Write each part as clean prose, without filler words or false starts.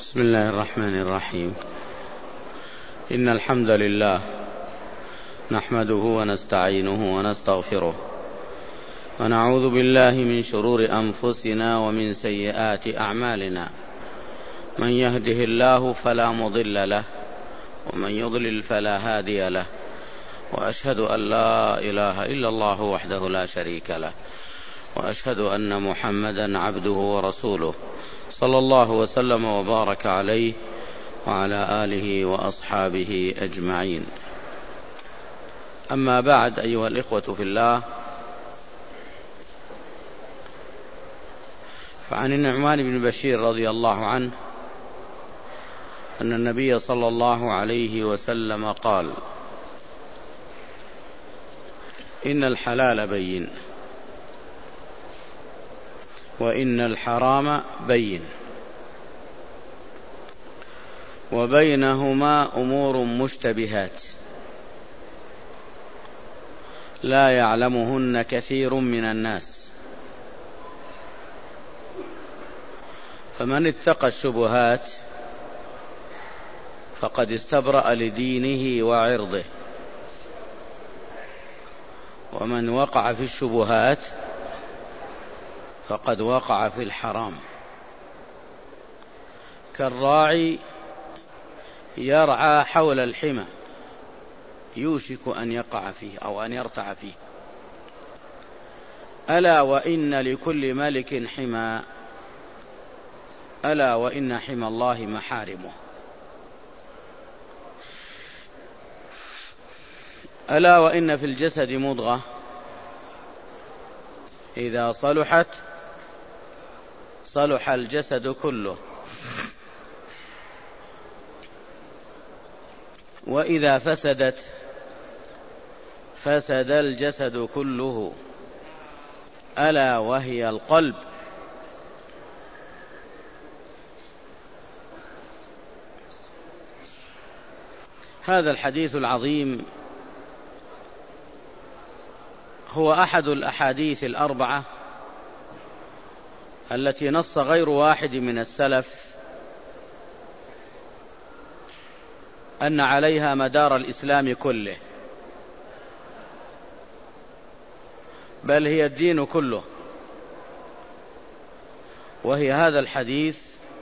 بسم الله الرحمن الرحيم. إن الحمد لله نحمده ونستعينه ونستغفره ونعوذ بالله من شرور أنفسنا ومن سيئات أعمالنا. من يهده الله فلا مضل له ومن يضلل فلا هادي له، وأشهد أن لا إله إلا الله وحده لا شريك له، وأشهد أن محمدا عبده ورسوله صلى الله وسلم وبارك عليه وعلى آله وأصحابه أجمعين. أما بعد، أيها الإخوة في الله، فعن النعمان بن بشير رضي الله عنه أن النبي صلى الله عليه وسلم قال: إن الحلال بين وإن الحرام بين وبينهما أمور مشتبهات لا يعلمهن كثير من الناس، فمن اتقى الشبهات فقد استبرأ لدينه وعرضه، ومن وقع في الشبهات فقد وقع في الحرام. كالراعي يرعى حول الحمى يوشك أن يقع فيه أو أن يرتع فيه. ألا وإن لكل ملك حمى، ألا وإن حمى الله محارمه. ألا وإن في الجسد مضغة إذا صلحت صلح الجسد كله، وإذا فسدت فسد الجسد كله، ألا وهي القلب. هذا الحديث العظيم هو أحد الأحاديث الأربعة التي نص غير واحد من السلف أن عليها مدار الإسلام كله، بل هي الدين كله، وهي هذا الحديث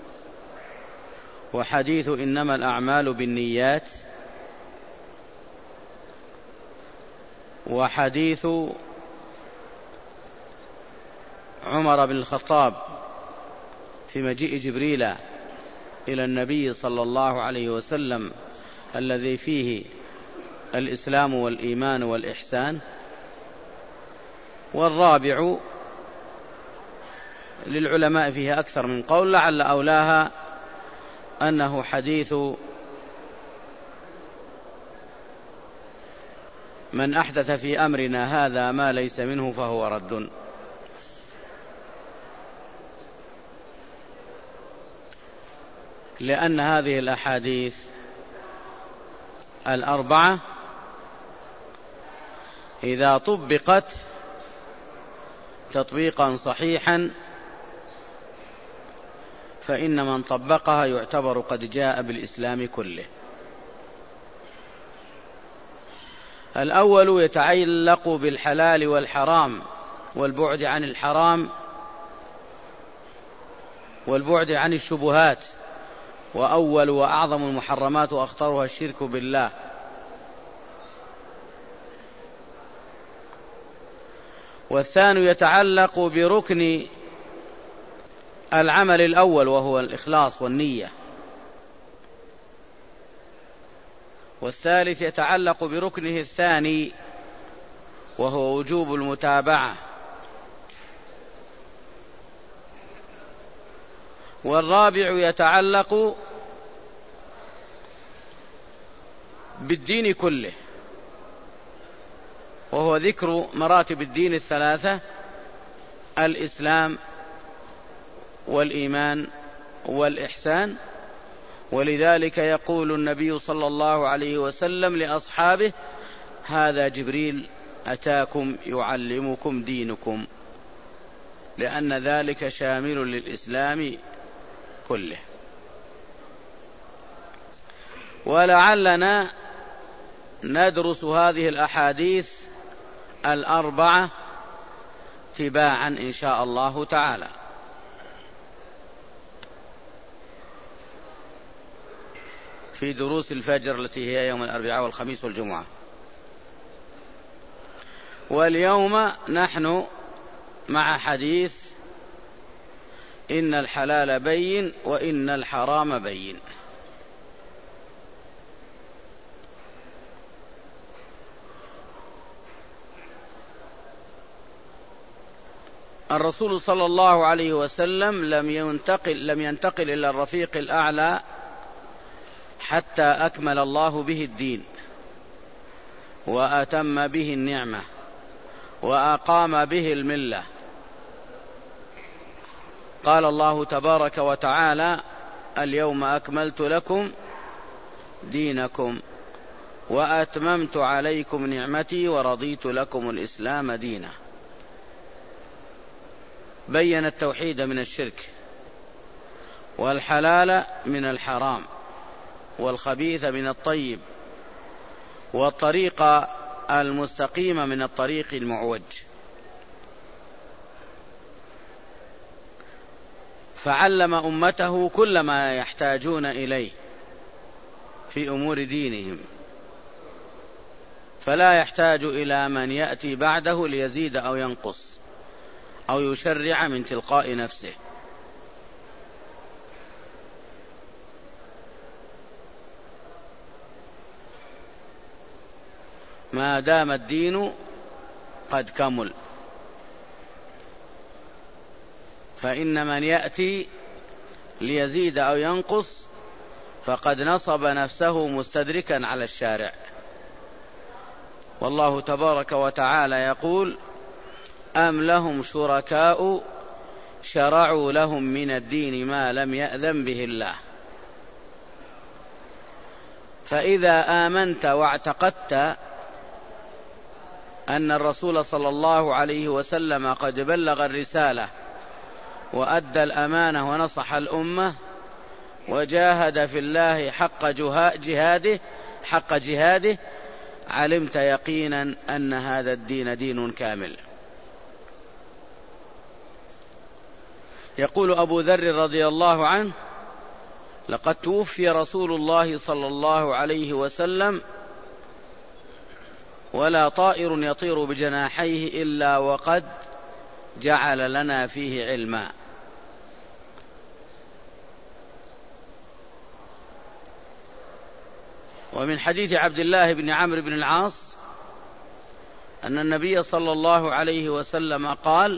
وحديث إنما الأعمال بالنيات، وحديث عمر بن الخطاب في مجيء جبريل إلى النبي صلى الله عليه وسلم الذي فيه الإسلام والإيمان والإحسان. والرابع للعلماء فيها أكثر من قول، لعل أولاها أنه حديث من أحدث في أمرنا هذا ما ليس منه فهو رد. لأن هذه الأحاديث الأربعة إذا طبقت تطبيقا صحيحا فإن من طبقها يعتبر قد جاء بالإسلام كله. الأول يتعلق بالحلال والحرام والبعد عن الحرام والبعد عن الشبهات، وأول وأعظم المحرمات وأخطرها الشرك بالله. والثاني يتعلق بركن العمل الأول وهو الإخلاص والنية. والثالث يتعلق بركنه الثاني وهو وجوب المتابعة. والرابع يتعلق بالدين كله وهو ذكر مراتب الدين الثلاثة: الإسلام والإيمان والإحسان. ولذلك يقول النبي صلى الله عليه وسلم لأصحابه: هذا جبريل أتاكم يعلمكم دينكم، لأن ذلك شامل للإسلام كله. ولعلنا ندرس هذه الأحاديث الأربعة تباعا إن شاء الله تعالى. في دروس الفجر التي هي يوم الأربعاء والخميس والجمعة. واليوم نحن مع حديث إن الحلال بين وإن الحرام بين. الرسول صلى الله عليه وسلم لم ينتقل إلى الرفيق الأعلى حتى أكمل الله به الدين وأتم به النعمة وأقام به الملة. قال الله تبارك وتعالى: اليوم أكملت لكم دينكم وأتممت عليكم نعمتي ورضيت لكم الإسلام دينا. بين التوحيد من الشرك، والحلال من الحرام، والخبيث من الطيب، والطريق المستقيم من الطريق المعوج. فعلم أمته كل ما يحتاجون إليه في أمور دينهم، فلا يحتاج إلى من يأتي بعده ليزيد أو ينقص أو يشرع من تلقاء نفسه. ما دام الدين قد كمل، فإن من يأتي ليزيد أو ينقص فقد نصب نفسه مستدركا على الشارع. والله تبارك وتعالى يقول: أم لهم شركاء شرعوا لهم من الدين ما لم يأذن به الله. فإذا آمنت واعتقدت أن الرسول صلى الله عليه وسلم قد بلغ الرسالة وأدى الأمانة ونصح الأمة وجاهد في الله حق جهاده، علمت يقينا أن هذا الدين دين كامل. يقول أبو ذر رضي الله عنه: لقد توفي رسول الله صلى الله عليه وسلم ولا طائر يطير بجناحيه إلا وقد جعل لنا فيه علما. ومن حديث عبد الله بن عمرو بن العاص أن النبي صلى الله عليه وسلم قال: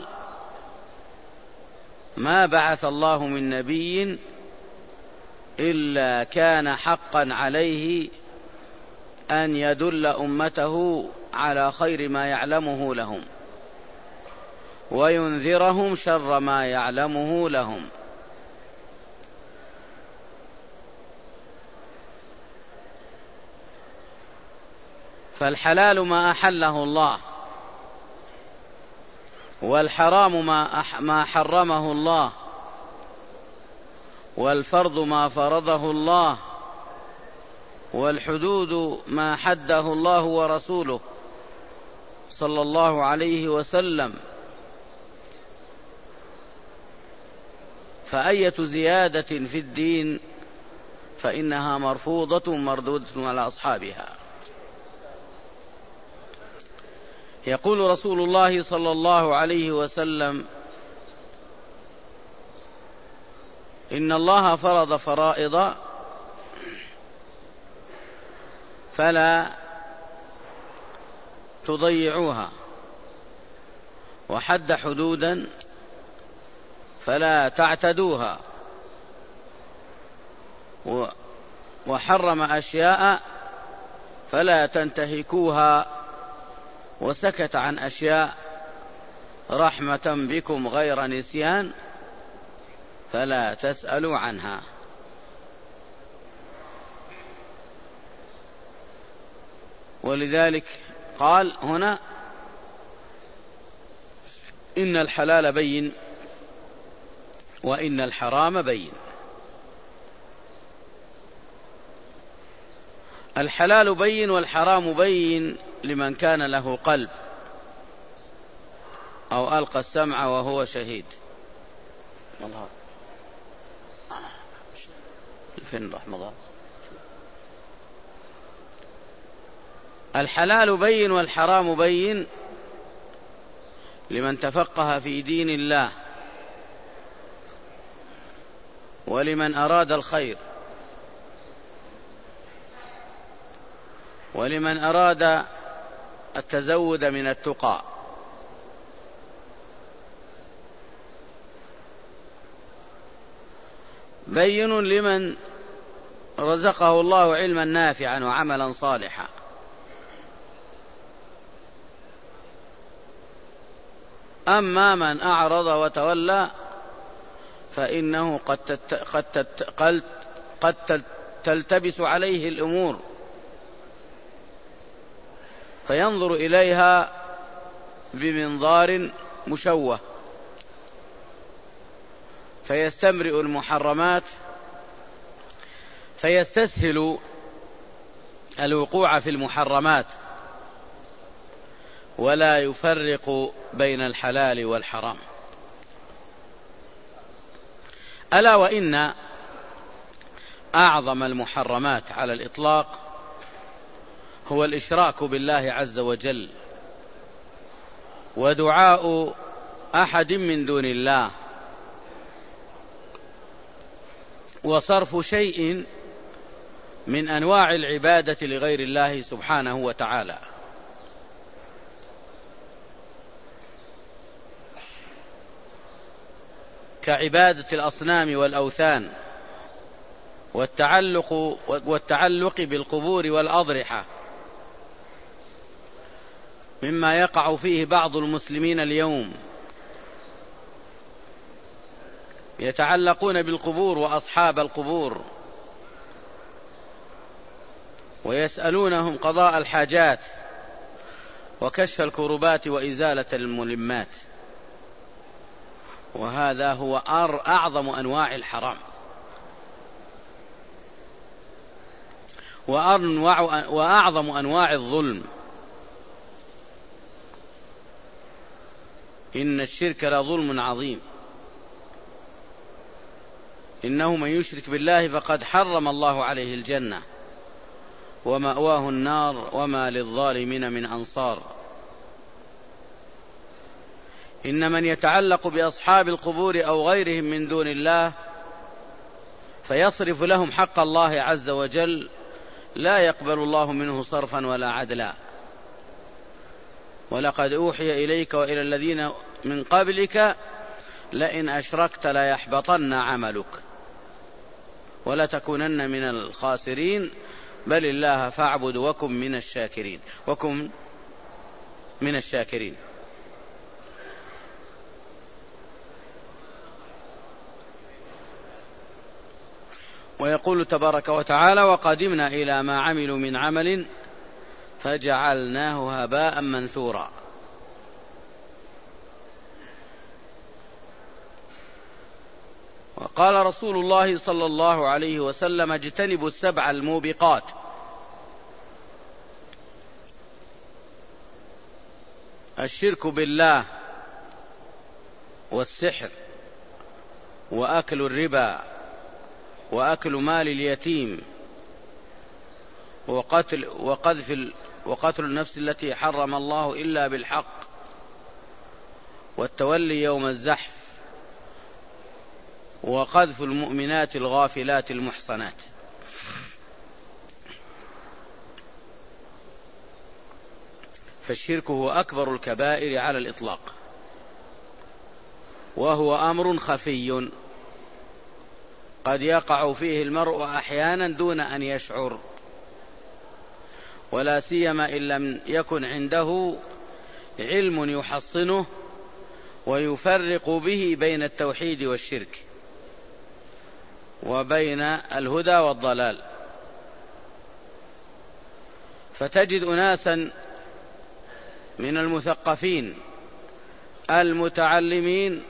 ما بعث الله من نبي إلا كان حقا عليه أن يدل أمته على خير ما يعلمه لهم وينذرهم شر ما يعلمه لهم. فالحلال ما أحله الله، والحرام ما حرمه الله، والفرض ما فرضه الله، والحدود ما حده الله ورسوله صلى الله عليه وسلم. فأية زيادة في الدين فإنها مرفوضة مردودة على أصحابها. يقول رسول الله صلى الله عليه وسلم: إن الله فرض فرائض فلا تضيعوها، وحد حدودا فلا تعتدوها، وحرم أشياء فلا تنتهكوها، وسكت عن أشياء رحمة بكم غير نسيان فلا تسألوا عنها. ولذلك قال هنا: إن الحلال بين وإن الحرام بين. الحلال بين والحرام بين لمن كان له قلب أو ألقى السمع وهو شهيد. الحلال بين والحرام بين لمن تفقه في دين الله ولمن أراد الخير ولمن أراد التزود من التقى. بين لمن رزقه الله علما نافعا وعملا صالحا. أما من أعرض وتولى فإنه قد تلتبس عليه الأمور فينظر إليها بمنظار مشوه فيستمرئ المحرمات فيستسهل الوقوع في المحرمات ولا يفرق بين الحلال والحرام. ألا وإن أعظم المحرمات على الإطلاق هو الإشراك بالله عز وجل ودعاء أحد من دون الله وصرف شيء من أنواع العبادة لغير الله سبحانه وتعالى. كعبادة الأصنام والأوثان والتعلق بالقبور والأضرحة مما يقع فيه بعض المسلمين اليوم، يتعلقون بالقبور وأصحاب القبور ويسألونهم قضاء الحاجات وكشف الكربات وإزالة الملمات، وهذا هو أعظم أنواع الحرام وأعظم أنواع الظلم. إن الشرك لظلم عظيم، إنه من يشرك بالله فقد حرم الله عليه الجنة ومأواه النار وما للظالمين من أنصار. إن من يتعلق بأصحاب القبور أو غيرهم من دون الله فيصرف لهم حق الله عز وجل لا يقبل الله منه صرفا ولا عدلا. ولقد أوحي إليك وإلى الذين من قبلك لئن أشركت ليحبطن عملك ولتكونن من الخاسرين بل الله فاعبد وكن من الشاكرين. ويقول تبارك وتعالى وقدمنا إلى ما عملوا من عمل فجعلناه هباء منثورا. وقال رسول الله صلى الله عليه وسلم اجتنبوا السبع الموبقات، الشرك بالله والسحر وأكل الربا وأكل مال اليتيم وقتل النفس التي حرم الله إلا بالحق والتولي يوم الزحف وقذف المؤمنات الغافلات المحصنات. فالشرك هو أكبر الكبائر على الإطلاق، وهو أمر خفي قد يقع فيه المرء أحيانا دون أن يشعر، ولا سيما إن لم يكن عنده علم يحصنه ويفرق به بين التوحيد والشرك وبين الهدى والضلال. فتجد أناسا من المثقفين المتعلمين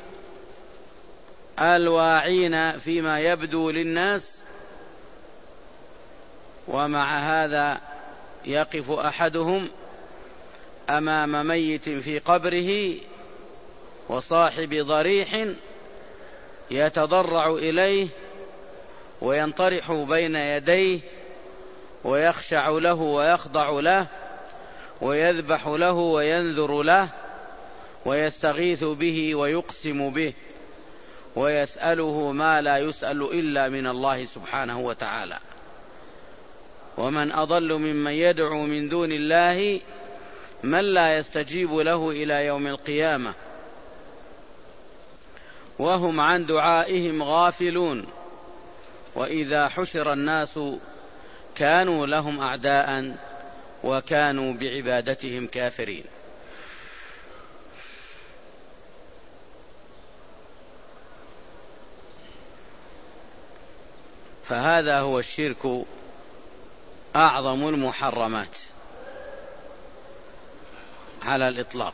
الواعين فيما يبدو للناس ومع هذا يقف أحدهم أمام ميت في قبره وصاحب ضريح يتضرع إليه وينطرح بين يديه ويخشع له ويخضع له ويذبح له وينذر له ويستغيث به ويقسم به ويسأله ما لا يسأل إلا من الله سبحانه وتعالى. ومن أضل ممن يدعو من دون الله من لا يستجيب له إلى يوم القيامة وهم عن دعائهم غافلون، وإذا حشر الناس كانوا لهم أعداء وكانوا بعبادتهم كافرين. فهذا هو الشرك أعظم المحرمات على الإطلاق.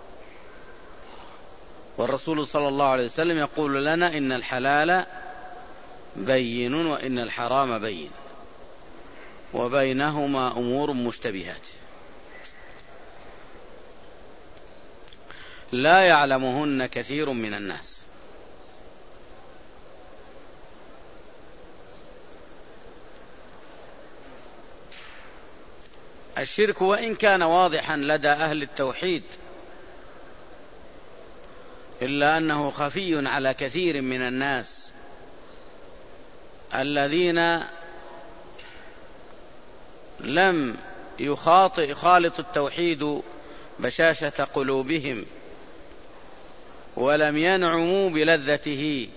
والرسول صلى الله عليه وسلم يقول لنا إن الحلال بين وإن الحرام بين وبينهما أمور مشتبهات لا يعلمهن كثير من الناس. الشرك وإن كان واضحا لدى أهل التوحيد إلا أنه خفي على كثير من الناس الذين لم يخالط التوحيد بشاشة قلوبهم ولم ينعموا بلذته،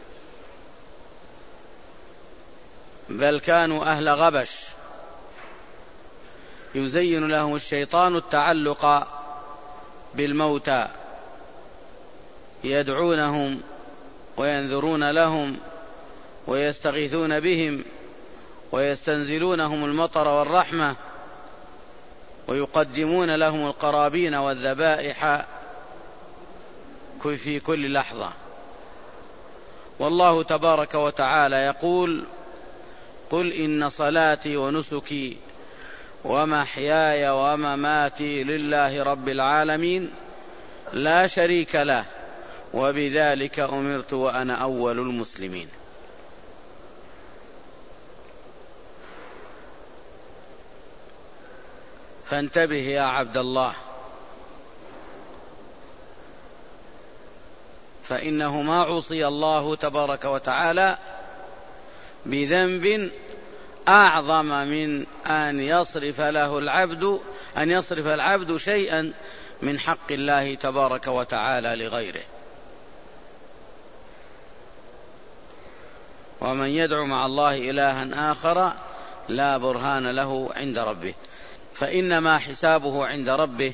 بل كانوا أهل غبش يزين لهم الشيطان التعلق بالموتى، يدعونهم وينذرون لهم ويستغيثون بهم ويستنزلونهم المطر والرحمة ويقدمون لهم القرابين والذبائح في كل لحظة. والله تبارك وتعالى يقول: قل إن صلاتي ونسكي ومحياي ومماتي لله رب العالمين لا شريك له وبذلك أمرت وأنا أول المسلمين. فانتبه يا عبد الله، فإنه ما عصي الله تبارك وتعالى بذنب أعظم من أن يصرف العبد شيئا من حق الله تبارك وتعالى لغيره. ومن يدعو مع الله إلها آخر لا برهان له عند ربه فإنما حسابه عند ربه،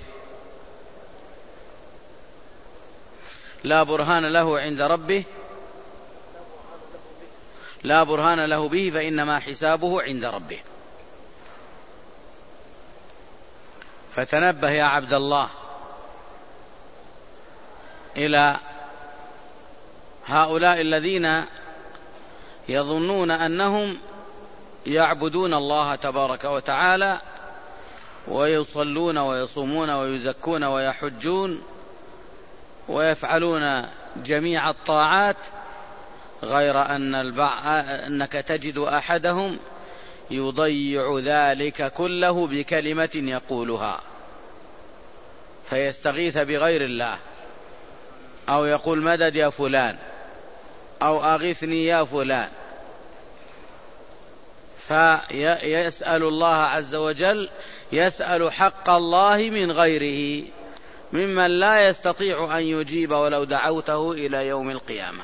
لا برهان له عند ربه، لا برهان له به فإنما حسابه عند ربه. فتنبه يا عبد الله إلى هؤلاء الذين يظنون أنهم يعبدون الله تبارك وتعالى ويصلون ويصومون ويزكون ويحجون ويفعلون جميع الطاعات، غير أنك تجد أحدهم يضيع ذلك كله بكلمة يقولها فيستغيث بغير الله، أو يقول مدد يا فلان، أو أغثني يا فلان، فيسأل الله عز وجل، يسأل حق الله من غيره ممن لا يستطيع أن يجيب ولو دعوته إلى يوم القيامة.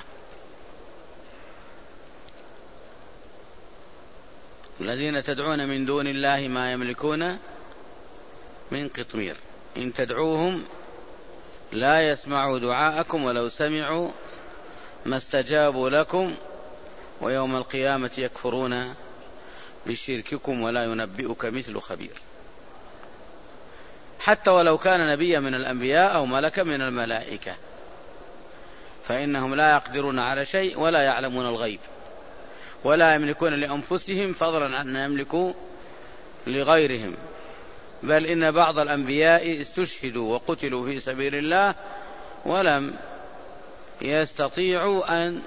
الذين تدعون من دون الله ما يملكون من قطمير إن تدعوهم لا يسمعوا دعاءكم ولو سمعوا ما استجابوا لكم ويوم القيامة يكفرون بشرككم ولا ينبئك مثل خبير. حتى ولو كان نبيا من الأنبياء أو ملكا من الملائكة فإنهم لا يقدرون على شيء ولا يعلمون الغيب ولا يملكون لأنفسهم فضلا عن أن يملكوا لغيرهم، بل إن بعض الأنبياء استشهدوا وقتلوا في سبيل الله ولم يستطيعوا أن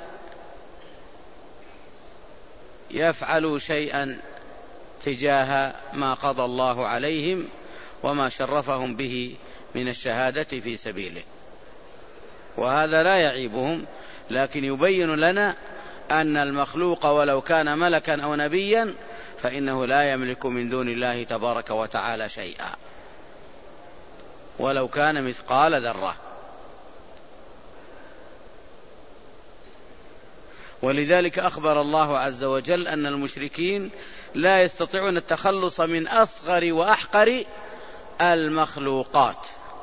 يفعلوا شيئا تجاه ما قضى الله عليهم وما شرفهم به من الشهادة في سبيله، وهذا لا يعيبهم، لكن يبين لنا أن المخلوق ولو كان ملكا أو نبيا فإنه لا يملك من دون الله تبارك وتعالى شيئا ولو كان مثقال ذرة. ولذلك أخبر الله عز وجل أن المشركين لا يستطيعون التخلص من أصغر وأحقر المخلوقات،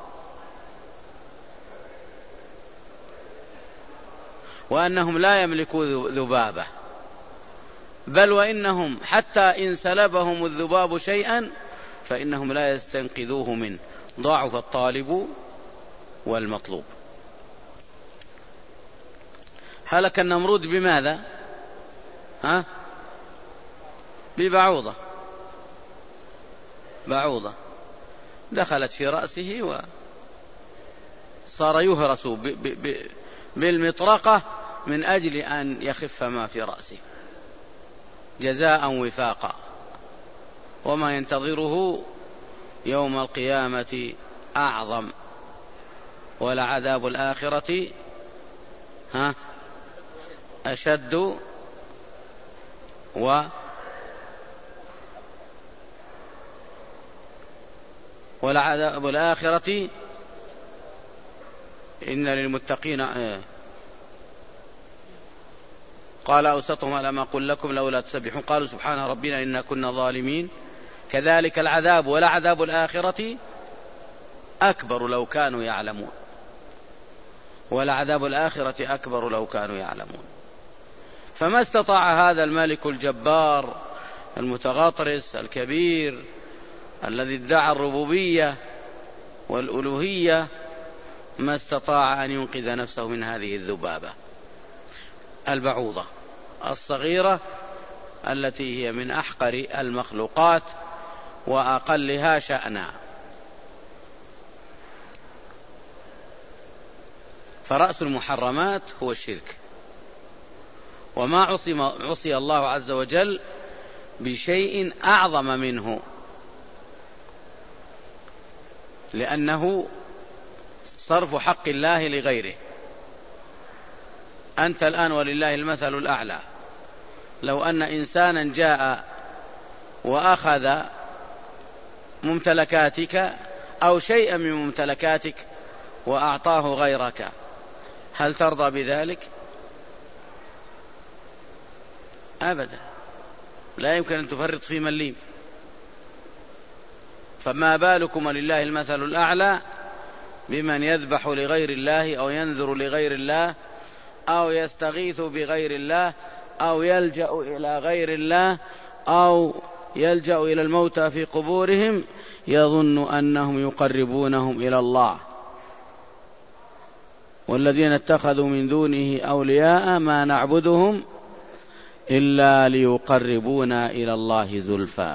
وأنهم لا يملكوا ذبابة، بل وإنهم حتى إن سلبهم الذباب شيئا فإنهم لا يستنقذوه منه، ضعف الطالب والمطلوب. هلك النمرود بماذا؟ بعوضة دخلت في رأسه وصار يهرس بالمطرقة من أجل أن يخف ما في رأسه جزاء وفاقا، وما ينتظره يوم القيامة أعظم، ولعذاب الآخرة أشد ولعذاب الآخرة إن للمتقين قال أوسطهم ألم أقل لكم لولا تسبحون قالوا سبحان ربنا إنا كنا ظالمين كذلك العذاب ولعذاب الآخرة أكبر لو كانوا يعلمون، ولعذاب الآخرة أكبر لو كانوا يعلمون. فما استطاع هذا الملك الجبار المتغطرس الكبير الذي ادعى الربوبية والألوهية، ما استطاع أن ينقذ نفسه من هذه الذبابة البعوضة الصغيرة التي هي من أحقر المخلوقات وأقلها شأنا. فرأس المحرمات هو الشرك، وما عصي الله عز وجل بشيء أعظم منه، لأنه صرف حق الله لغيره. أنت الآن ولله المثل الأعلى، لو أن إنسانا جاء وأخذ ممتلكاتك أو شيئا من ممتلكاتك وأعطاه غيرك، هل ترضى بذلك؟ أبدا، لا يمكن أن تفرط في مليم. فما بالكم لله المثل الأعلى بمن يذبح لغير الله أو ينذر لغير الله أو يستغيث بغير الله أو يلجأ إلى غير الله أو يلجأ إلى الموتى في قبورهم يظن أنهم يقربونهم إلى الله. والذين اتخذوا من دونه أولياء ما نعبدهم إلا ليقربونا إلى الله زلفى.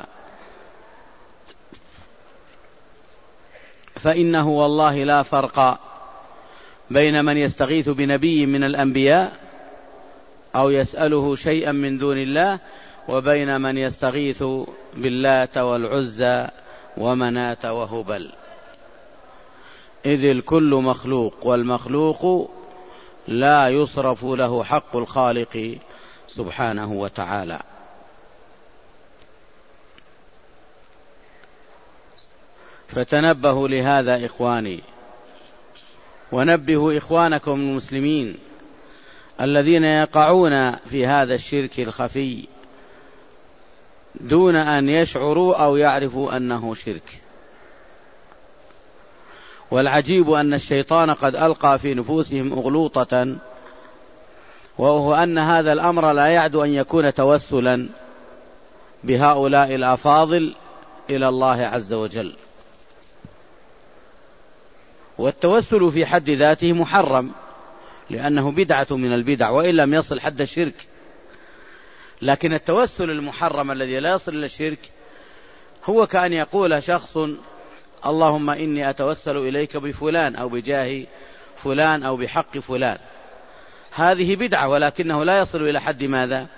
فإنه والله لا فرق بين من يستغيث بنبي من الأنبياء أو يسأله شيئا من دون الله وبين من يستغيث باللات والعزى ومناة وهبل، إذ الكل مخلوق، والمخلوق لا يصرف له حق الخالق سبحانه وتعالى. فتنبهوا لهذا إخواني، ونبهوا إخوانكم المسلمين الذين يقعون في هذا الشرك الخفي دون أن يشعروا أو يعرفوا أنه شرك. والعجيب أن الشيطان قد ألقى في نفوسهم أغلوطة، وهو أن هذا الأمر لا يعد أن يكون توسلا بهؤلاء الأفاضل إلى الله عز وجل. والتوسل في حد ذاته محرم، لأنه بدعة من البدع وإن لم يصل حد الشرك، لكن التوسل المحرم الذي لا يصل إلى الشرك هو كأن يقول شخص اللهم إني أتوسل إليك بفلان أو بجاه فلان أو بحق فلان. هذه بدعة، ولكنه لا يصل إلى حد ماذا؟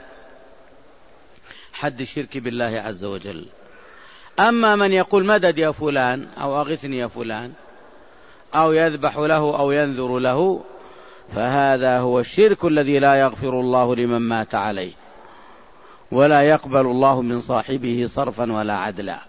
حد الشرك بالله عز وجل. أما من يقول مدد يا فلان أو أغثني يا فلان أو يذبح له أو ينذر له، فهذا هو الشرك الذي لا يغفر الله لمن مات عليه، ولا يقبل الله من صاحبه صرفا ولا عدلا.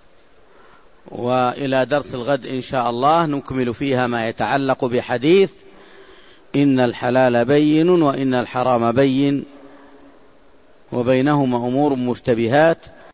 وإلى درس الغد إن شاء الله نكمل فيها ما يتعلق بحديث إن الحلال بين وإن الحرام بين وبينهما أمور مشتبهات